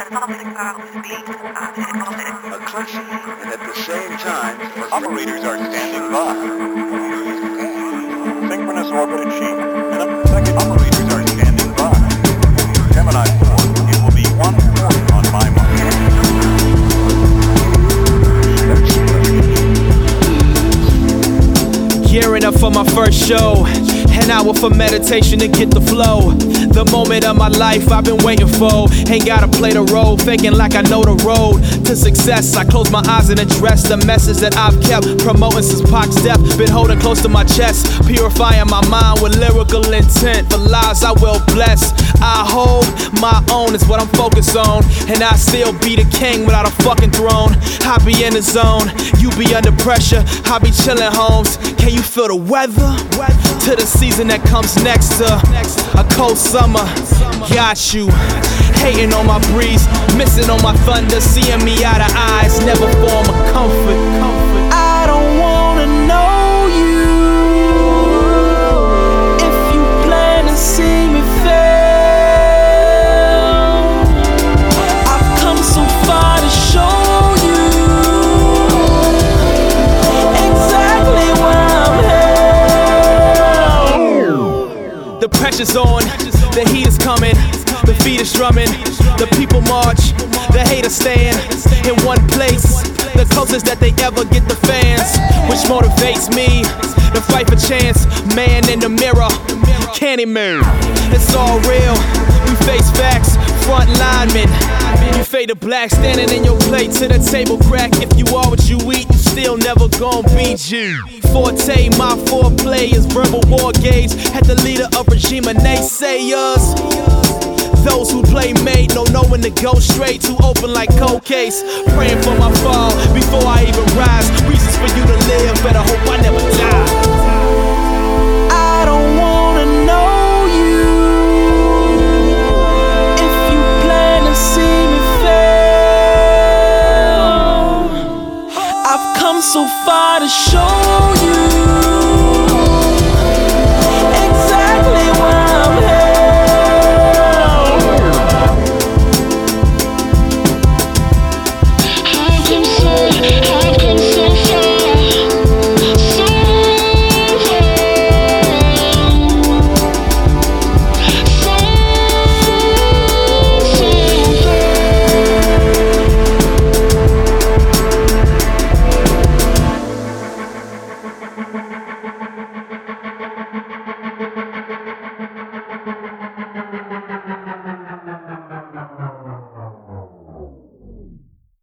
And at the same time, operators are standing by. Synchronous orbit achieved. In a second, operators are standing by. Gemini 4, it will be 1:40 on my mark. Gearing up for my first show, an hour for meditation to get the flow. The moment of my life I've been waiting for. Ain't gotta play the role, faking like I know the road to success. I close my eyes and address the message that I've kept promoting since Pac's death. Been holding close to my chest, purifying my mind with lyrical intent. For lives I will bless, I hold my own is what I'm focused on. And I still be the king without a fucking throne. I be in the zone, you be under pressure. I be chilling, homes. Can you feel the weather? To the season that comes next to a cold summer. Got you hating on my breeze, missing on my thunder, seeing me out of eyes, never form a comfort. I don't wanna know you if you plan to see me fail. I've come so far to show you exactly where I'm headed. The pressure's on, the heat is coming, the feet is drumming, the people march, the haters stand in one place, the closest that they ever get the fans, which motivates me to fight for chance. Man in the mirror, can't he move? It's all real, we face facts, front linemen. You fade to black, standing in your plate to the table crack. If you are what you eat, you still never gon' beat you. Forte, my foreplay is verbal war gauge. At the leader of regime and naysayers. Those who play mate, no knowing to go straight, too open like cold case. Praying for my fall before I even rise. Reasons for you to live, better hope I never die. I don't wanna know you if you plan to see me fail. I've come so far to show